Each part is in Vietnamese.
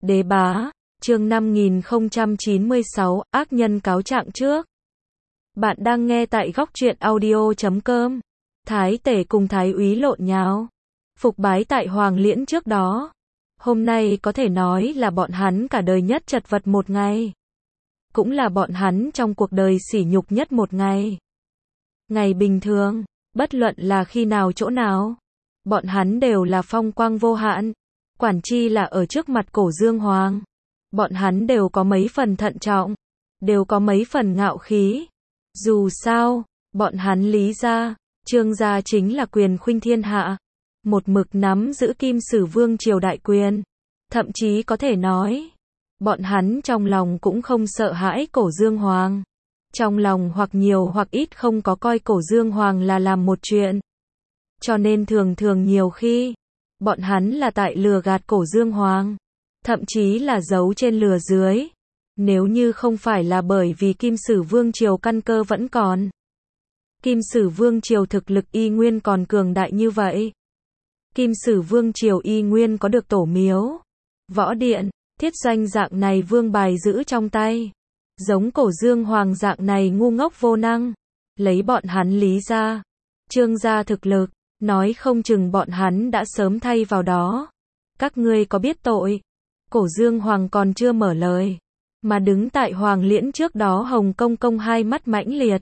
Đế bá, chương 5096, ác nhân cáo trạng trước. Bạn đang nghe tại góc truyện audio.com. Thái tể cùng thái úy lộn nháo, phục bái tại Hoàng Liễn trước đó. Hôm nay có thể nói là bọn hắn cả đời nhất chật vật một ngày. Cũng là bọn hắn trong cuộc đời sỉ nhục nhất một ngày. Ngày bình thường, bất luận là khi nào chỗ nào, bọn hắn đều là phong quang vô hạn. Quản chi là ở trước mặt Cổ Dương Hoàng. Bọn hắn đều có mấy phần thận trọng, đều có mấy phần ngạo khí. Dù sao, bọn hắn Lý gia, Trương gia chính là quyền khuynh thiên hạ, một mực nắm giữ Kim Sử Vương triều đại quyền. Thậm chí có thể nói, bọn hắn trong lòng cũng không sợ hãi Cổ Dương Hoàng. Trong lòng hoặc nhiều hoặc ít không có coi Cổ Dương Hoàng là làm một chuyện. Cho nên thường thường nhiều khi, bọn hắn là tại lừa gạt Cổ Dương Hoàng, thậm chí là giấu trên lừa dưới. Nếu như không phải là bởi vì Kim Sử Vương triều căn cơ vẫn còn, Kim Sử Vương triều thực lực y nguyên còn cường đại như vậy. Kim Sử Vương triều y nguyên có được tổ miếu, võ điện, thiết doanh dạng này vương bài giữ trong tay. Giống Cổ Dương Hoàng dạng này ngu ngốc vô năng, lấy bọn hắn Lý gia, Trương gia thực lực, nói không chừng bọn hắn đã sớm thay vào đó. Các ngươi có biết tội? Cổ Dương Hoàng còn chưa mở lời, mà đứng tại Hoàng Liễn trước đó Hồng Công Công hai mắt mãnh liệt,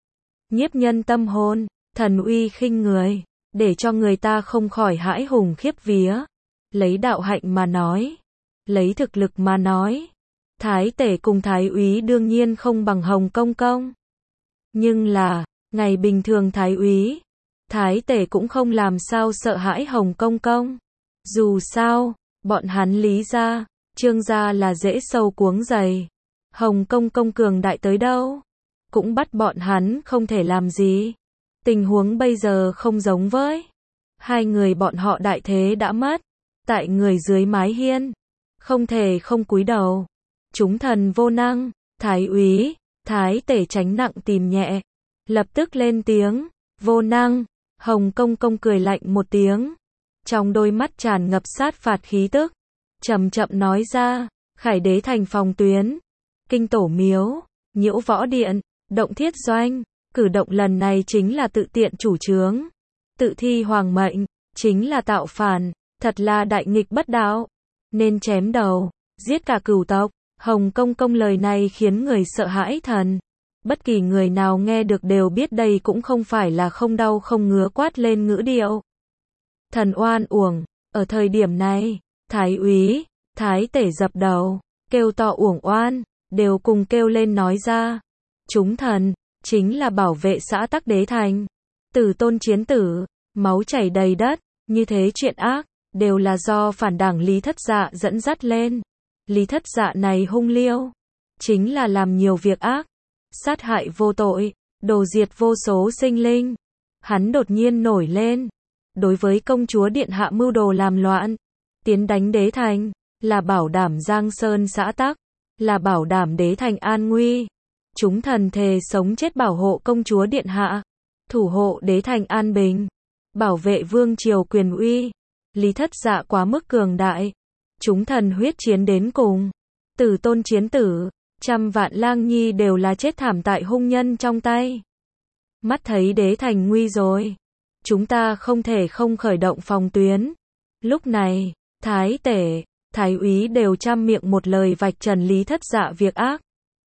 nhiếp nhân tâm hồn, thần uy khinh người, để cho người ta không khỏi hãi hùng khiếp vía. Lấy đạo hạnh mà nói, lấy thực lực mà nói, thái tể cùng thái úy đương nhiên không bằng Hồng Công Công. Nhưng là, ngày bình thường thái úy, thái tể cũng không làm sao sợ hãi Hồng Công Công. Dù sao, bọn hắn Lý gia, Trương gia là dễ sâu cuống dày. Hồng Công Công cường đại tới đâu, cũng bắt bọn hắn không thể làm gì. Tình huống bây giờ không giống với hai người bọn họ đại thế đã mất. Tại người dưới mái hiên, không thể không cúi đầu. Chúng thần vô năng, thái úy, thái tể tránh nặng tìm nhẹ, lập tức lên tiếng, vô năng. Hồng Công Công cười lạnh một tiếng, trong đôi mắt tràn ngập sát phạt khí tức, chậm chậm nói ra, Khải Đế thành phòng tuyến, kinh tổ miếu, nhiễu võ điện, động thiết doanh, cử động lần này chính là tự tiện chủ trướng, tự thi hoàng mệnh, chính là tạo phản, thật là đại nghịch bất đạo, nên chém đầu, giết cả cửu tộc. Hồng Công Công lời này khiến người sợ hãi thần. Bất kỳ người nào nghe được đều biết đây cũng không phải là không đau không ngứa quát lên ngữ điệu. Thần oan uổng, ở thời điểm này, thái úy, thái tể dập đầu, kêu to uổng oan, đều cùng kêu lên nói ra. Chúng thần, chính là bảo vệ xã Tắc Đế Thành. Tử tôn chiến tử, máu chảy đầy đất, như thế chuyện ác, đều là do phản đảng Lý Thất Dạ dẫn dắt lên. Lý Thất Dạ này hung liêu, chính là làm nhiều việc ác, sát hại vô tội, đồ diệt vô số sinh linh. Hắn đột nhiên nổi lên, đối với công chúa điện hạ mưu đồ làm loạn, tiến đánh đế thành, là bảo đảm Giang Sơn xã tắc, là bảo đảm đế thành an nguy. Chúng thần thề sống chết bảo hộ công chúa điện hạ, thủ hộ đế thành an bình, bảo vệ vương triều quyền uy. Lý Thất Dạ quá mức cường đại, chúng thần huyết chiến đến cùng, tử tôn chiến tử, trăm vạn lang nhi đều là chết thảm tại hung nhân trong tay. Mắt thấy đế thành nguy rồi, chúng ta không thể không khởi động phòng tuyến. Lúc này, thái tể, thái úy đều trăm miệng một lời vạch trần Lý Thất Dạ việc ác.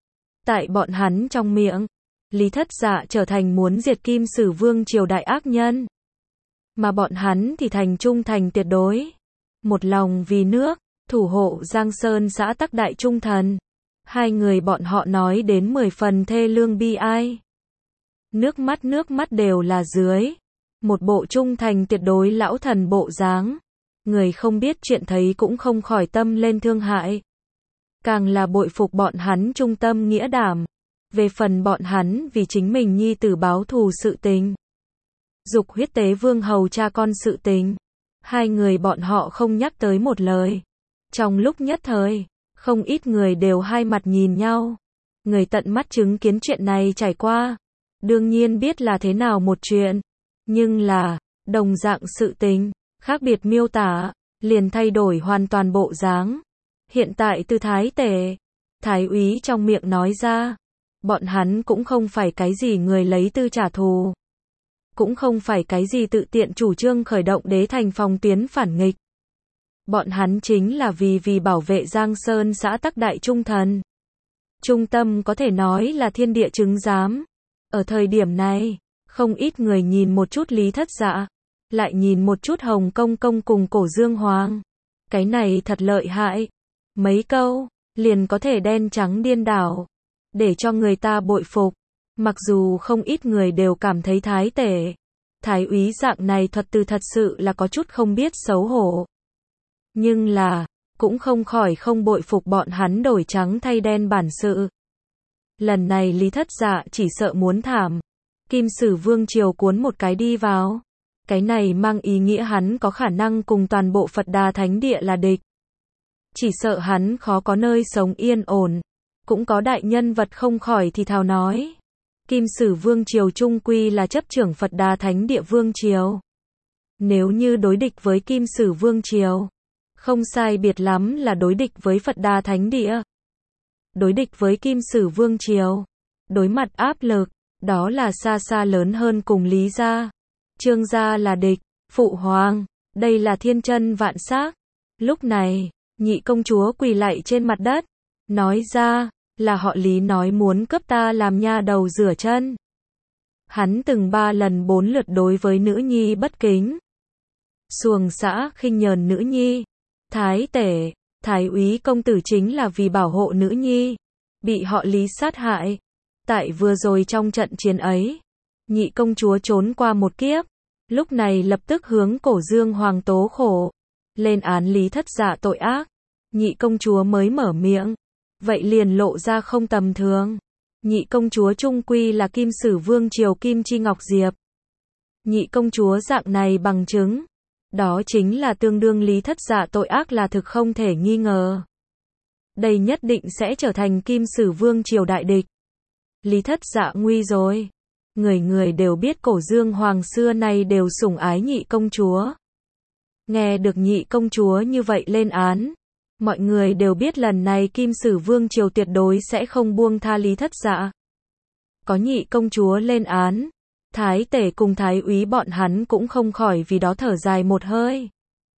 Tại bọn hắn trong miệng, Lý Thất Dạ trở thành muốn diệt Kim Sử Vương triều đại ác nhân, mà bọn hắn thì thành trung thành tuyệt đối, một lòng vì nước, thủ hộ Giang Sơn xã Tắc đại trung thần. Hai người bọn họ nói đến 10 phần thê lương bi ai. Nước mắt đều là dưới một bộ trung thành tuyệt đối lão thần bộ dáng. Người không biết chuyện thấy cũng không khỏi tâm lên thương hại. Càng là bội phục bọn hắn trung tâm nghĩa đảm. Về phần bọn hắn vì chính mình nhi tử báo thù sự tình, dục huyết tế vương hầu cha con sự tình, hai người bọn họ không nhắc tới một lời. Trong lúc nhất thời, không ít người đều hai mặt nhìn nhau. Người tận mắt chứng kiến chuyện này trải qua, đương nhiên biết là thế nào một chuyện. Nhưng là, đồng dạng sự tình, khác biệt miêu tả, liền thay đổi hoàn toàn bộ dáng. Hiện tại từ thái tể, thái úy trong miệng nói ra, bọn hắn cũng không phải cái gì người lấy tư trả thù. Cũng không phải cái gì tự tiện chủ trương khởi động đế thành phòng tuyến phản nghịch. Bọn hắn chính là vì bảo vệ Giang Sơn xã tắc đại trung thần. Trung tâm có thể nói là thiên địa chứng giám. Ở thời điểm này, không ít người nhìn một chút Lý Thất Dạ, lại nhìn một chút Hồng Công Công cùng Cổ Dương Hoàng. Cái này thật lợi hại. Mấy câu, liền có thể đen trắng điên đảo, để cho người ta bội phục. Mặc dù không ít người đều cảm thấy thái tể, thái úy dạng này thuật từ thật sự là có chút không biết xấu hổ. Nhưng là, cũng không khỏi không bội phục bọn hắn đổi trắng thay đen bản sự. Lần này Lý Thất Dạ chỉ sợ muốn thảm. Kim Sử Vương Triều cuốn một cái đi vào. Cái này mang ý nghĩa hắn có khả năng cùng toàn bộ Phật Đà Thánh Địa là địch. Chỉ sợ hắn khó có nơi sống yên ổn. Cũng có đại nhân vật không khỏi thì thào nói. Kim Sử Vương Triều trung quy là chấp trưởng Phật Đà Thánh Địa Vương Triều. Nếu như đối địch với Kim Sử Vương Triều, không sai biệt lắm là đối địch với Phật Đà Thánh Địa. Đối địch với Kim Sử Vương Triều, đối mặt áp lực, đó là xa xa lớn hơn cùng Lý gia. Trương gia là địch, phụ hoàng, đây là thiên chân vạn xác. Lúc này, nhị công chúa quỳ lạy trên mặt đất, nói ra, là họ Lý nói muốn cướp ta làm nha đầu rửa chân. Hắn từng 3 lần 4 lượt đối với nữ nhi bất kính. Xuồng xã khinh nhờn nữ nhi. Thái tể, thái úy công tử chính là vì bảo hộ nữ nhi, bị họ Lý sát hại. Tại vừa rồi trong trận chiến ấy, nhị công chúa trốn qua một kiếp, lúc này lập tức hướng Cổ Dương Hoàng tố khổ, lên án Lý Thất Dạ tội ác. Nhị công chúa mới mở miệng, vậy liền lộ ra không tầm thường. Nhị công chúa trung quy là Kim Sử Vương Triều Kim Chi Ngọc Diệp. Nhị công chúa dạng này bằng chứng, đó chính là tương đương Lý Thất Dạ tội ác là thực không thể nghi ngờ. Đây nhất định sẽ trở thành Kim Sử Vương Triều đại địch. Lý Thất Dạ nguy rồi. Người người đều biết Cổ Dương Hoàng xưa nay đều sủng ái nhị công chúa. Nghe được nhị công chúa như vậy lên án, mọi người đều biết lần này Kim Sử Vương Triều tuyệt đối sẽ không buông tha Lý Thất Dạ. Có nhị công chúa lên án, thái tể cùng thái úy bọn hắn cũng không khỏi vì đó thở dài một hơi.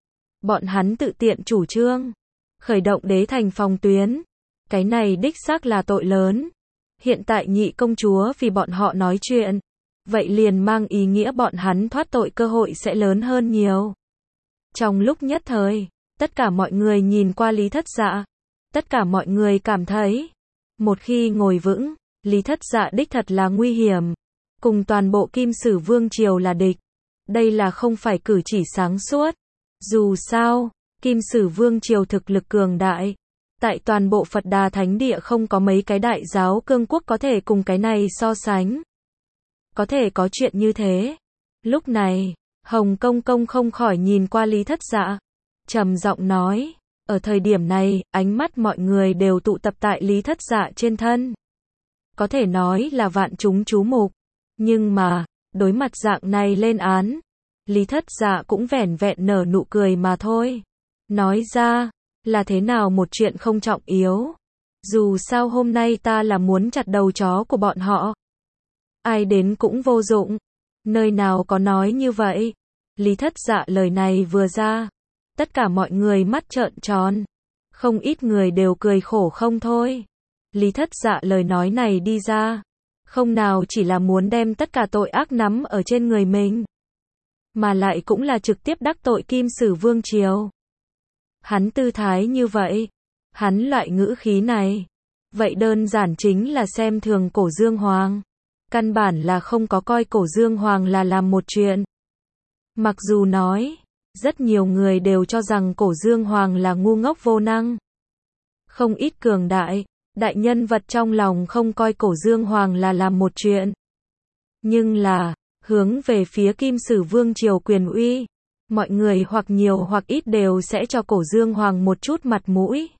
Bọn hắn tự tiện chủ trương, khởi động đế thành phòng tuyến. Cái này đích xác là tội lớn. Hiện tại nhị công chúa vì bọn họ nói chuyện, vậy liền mang ý nghĩa bọn hắn thoát tội cơ hội sẽ lớn hơn nhiều. Trong lúc nhất thời, tất cả mọi người nhìn qua Lý Thất Dạ. Tất cả mọi người cảm thấy, một khi ngồi vững, Lý Thất Dạ đích thật là nguy hiểm. Cùng toàn bộ Kim Sử Vương Triều là địch. Đây là không phải cử chỉ sáng suốt. Dù sao, Kim Sử Vương Triều thực lực cường đại. Tại toàn bộ Phật Đà Thánh Địa không có mấy cái đại giáo cương quốc có thể cùng cái này so sánh. Có thể có chuyện như thế. Lúc này, Hồng Công Công không khỏi nhìn qua Lý Thất Dạ, trầm giọng nói, ở thời điểm này, ánh mắt mọi người đều tụ tập tại Lý Thất Dạ trên thân. Có thể nói là vạn chúng chú mục. Nhưng mà, đối mặt dạng này lên án, Lý Thất Dạ cũng vẻn vẹn nở nụ cười mà thôi. Nói ra, là thế nào một chuyện không trọng yếu. Dù sao hôm nay ta là muốn chặt đầu chó của bọn họ. Ai đến cũng vô dụng. Nơi nào có nói như vậy. Lý Thất Dạ lời này vừa ra, tất cả mọi người mắt trợn tròn. Không ít người đều cười khổ không thôi. Lý Thất Dạ lời nói này đi ra, không nào chỉ là muốn đem tất cả tội ác nắm ở trên người mình, mà lại cũng là trực tiếp đắc tội Kim Sử Vương Triều. Hắn tư thái như vậy, hắn loại ngữ khí này, vậy đơn giản chính là xem thường Cổ Dương Hoàng. Căn bản là không có coi Cổ Dương Hoàng là làm một chuyện. Mặc dù nói, rất nhiều người đều cho rằng Cổ Dương Hoàng là ngu ngốc vô năng. Không ít cường đại, đại nhân vật trong lòng không coi Cổ Dương Hoàng là làm một chuyện. Nhưng là, hướng về phía Kim Sử Vương Triều quyền uy, mọi người hoặc nhiều hoặc ít đều sẽ cho Cổ Dương Hoàng một chút mặt mũi.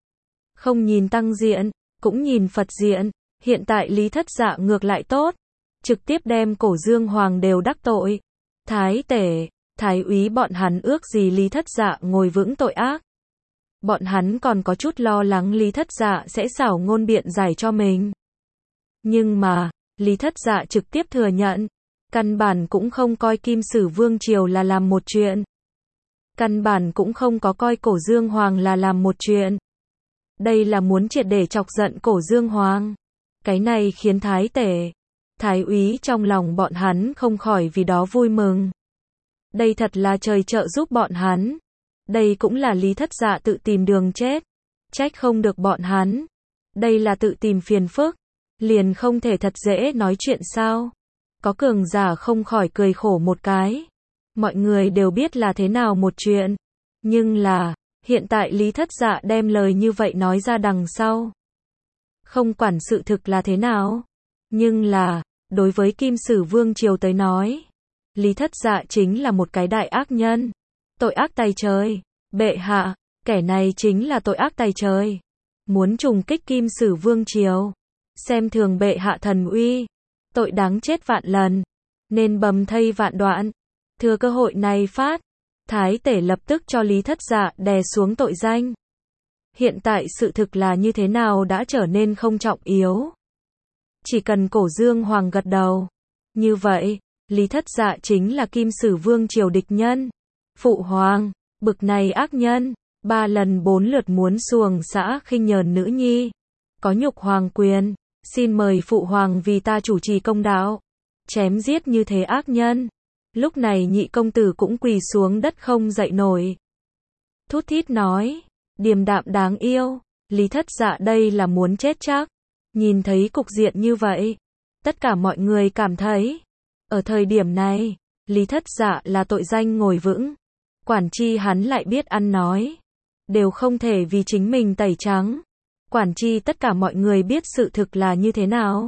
Không nhìn tăng diện, cũng nhìn Phật diện. Hiện tại Lý Thất Dạ ngược lại tốt, trực tiếp đem Cổ Dương Hoàng đều đắc tội. Thái tể, thái úy bọn hắn ước gì Lý Thất Dạ ngồi vững tội ác. Bọn hắn còn có chút lo lắng Lý Thất Dạ sẽ xảo ngôn biện giải cho mình. Nhưng mà, Lý Thất Dạ trực tiếp thừa nhận, căn bản cũng không coi Kim Sử Vương Triều là làm một chuyện. Căn bản cũng không có coi Cổ Dương Hoàng là làm một chuyện. Đây là muốn triệt để chọc giận Cổ Dương Hoàng. Cái này khiến Thái Tể, Thái Úy trong lòng bọn hắn không khỏi vì đó vui mừng. Đây thật là trời trợ giúp bọn hắn. Đây cũng là Lý Thất Dạ tự tìm đường chết. Trách không được bọn hắn. Đây là tự tìm phiền phức. Liền không thể thật dễ nói chuyện sao? Có cường giả không khỏi cười khổ một cái. Mọi người đều biết là thế nào một chuyện. Nhưng là, hiện tại Lý Thất Dạ đem lời như vậy nói ra đằng sau. Không quản sự thực là thế nào. Nhưng là, đối với Kim Sử Vương Triều tới nói, Lý Thất Dạ chính là một cái đại ác nhân. Tội ác tày trời. Bệ hạ, kẻ này chính là tội ác tày trời. Muốn trùng kích Kim Sử Vương Triều. Xem thường bệ hạ thần uy. Tội đáng chết vạn lần. Nên bầm thây vạn đoạn. Thừa cơ hội này phát. Thái Tể lập tức cho Lý Thất Dạ đè xuống tội danh. Hiện tại sự thực là như thế nào đã trở nên không trọng yếu. Chỉ cần Cổ Dương Hoàng gật đầu. Như vậy, Lý Thất Dạ chính là Kim Sử Vương Triều địch nhân. Phụ Hoàng, bực này ác nhân, 3 lần 4 lượt muốn xuồng xã khinh nhờn nữ nhi. Có nhục hoàng quyền, xin mời Phụ Hoàng vì ta chủ trì công đạo. Chém giết như thế ác nhân. Lúc này nhị công tử cũng quỳ xuống đất không dậy nổi. Thút thít nói, điềm đạm đáng yêu, Lý Thất Dạ đây là muốn chết chắc. Nhìn thấy cục diện như vậy, tất cả mọi người cảm thấy, ở thời điểm này, Lý Thất Dạ là tội danh ngồi vững. Quản chi hắn lại biết ăn nói, đều không thể vì chính mình tẩy trắng. Quản chi tất cả mọi người biết sự thực là như thế nào.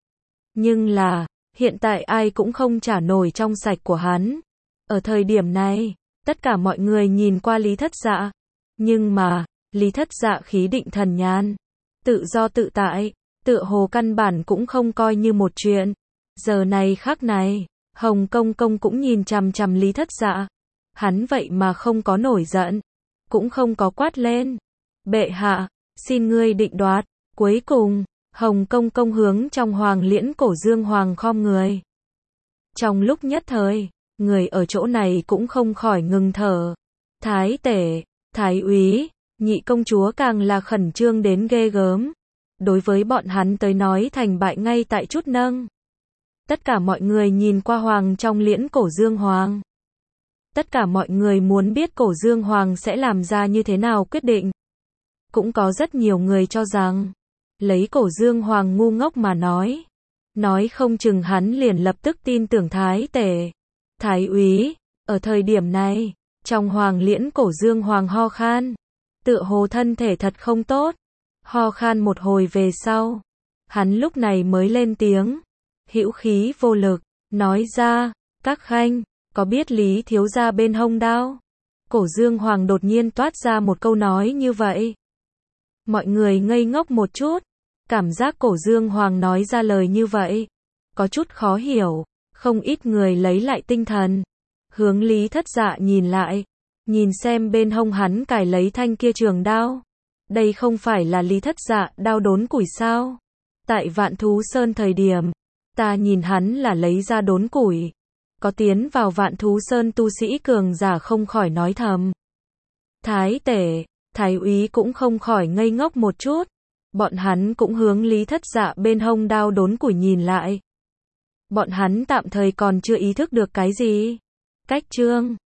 Nhưng là, hiện tại ai cũng không trả nổi trong sạch của hắn. Ở thời điểm này, tất cả mọi người nhìn qua Lý Thất Dạ. Nhưng mà, Lý Thất Dạ khí định thần nhàn, tự do tự tại, tựa hồ căn bản cũng không coi như một chuyện. Giờ này khắc này, Hồng Công Công cũng nhìn chằm chằm Lý Thất Dạ. Hắn vậy mà không có nổi giận, cũng không có quát lên. Bệ hạ, xin ngươi định đoạt. Cuối cùng, Hồng Công Công hướng trong Hoàng Liễn Cổ Dương Hoàng khom người. Trong lúc nhất thời, người ở chỗ này cũng không khỏi ngừng thở. Thái Tể, Thái Úy, nhị công chúa càng là khẩn trương đến ghê gớm. Đối với bọn hắn tới nói thành bại ngay tại chút nâng. Tất cả mọi người nhìn qua Hoàng trong Liễn Cổ Dương Hoàng. Tất cả mọi người muốn biết Cổ Dương Hoàng sẽ làm ra như thế nào quyết định. Cũng có rất nhiều người cho rằng, lấy Cổ Dương Hoàng ngu ngốc mà nói không chừng hắn liền lập tức tin tưởng Thái Tể, Thái Úy. Ở thời điểm này, trong Hoàng Liễn Cổ Dương Hoàng ho khan, tựa hồ thân thể thật không tốt. Ho khan một hồi về sau, hắn lúc này mới lên tiếng, hữu khí vô lực, nói ra, các khanh, có biết Lý thiếu gia bên hông đao? Cổ Dương Hoàng đột nhiên toát ra một câu nói như vậy. Mọi người ngây ngốc một chút, cảm giác Cổ Dương Hoàng nói ra lời như vậy, có chút khó hiểu, không ít người lấy lại tinh thần, hướng Lý Thất Dạ nhìn lại, nhìn xem bên hông hắn cài lấy thanh kia trường đao. Đây không phải là Lý Thất Dạ đao đốn củi sao? Tại Vạn Thú Sơn thời điểm, ta nhìn hắn là lấy ra đốn củi. Có tiến vào Vạn Thú Sơn tu sĩ cường giả không khỏi nói thầm. Thái Tể, Thái Úy cũng không khỏi ngây ngốc một chút. Bọn hắn cũng hướng Lý Thất Dạ bên hông đao đốn củi nhìn lại. Bọn hắn tạm thời còn chưa ý thức được cái gì. Cách chương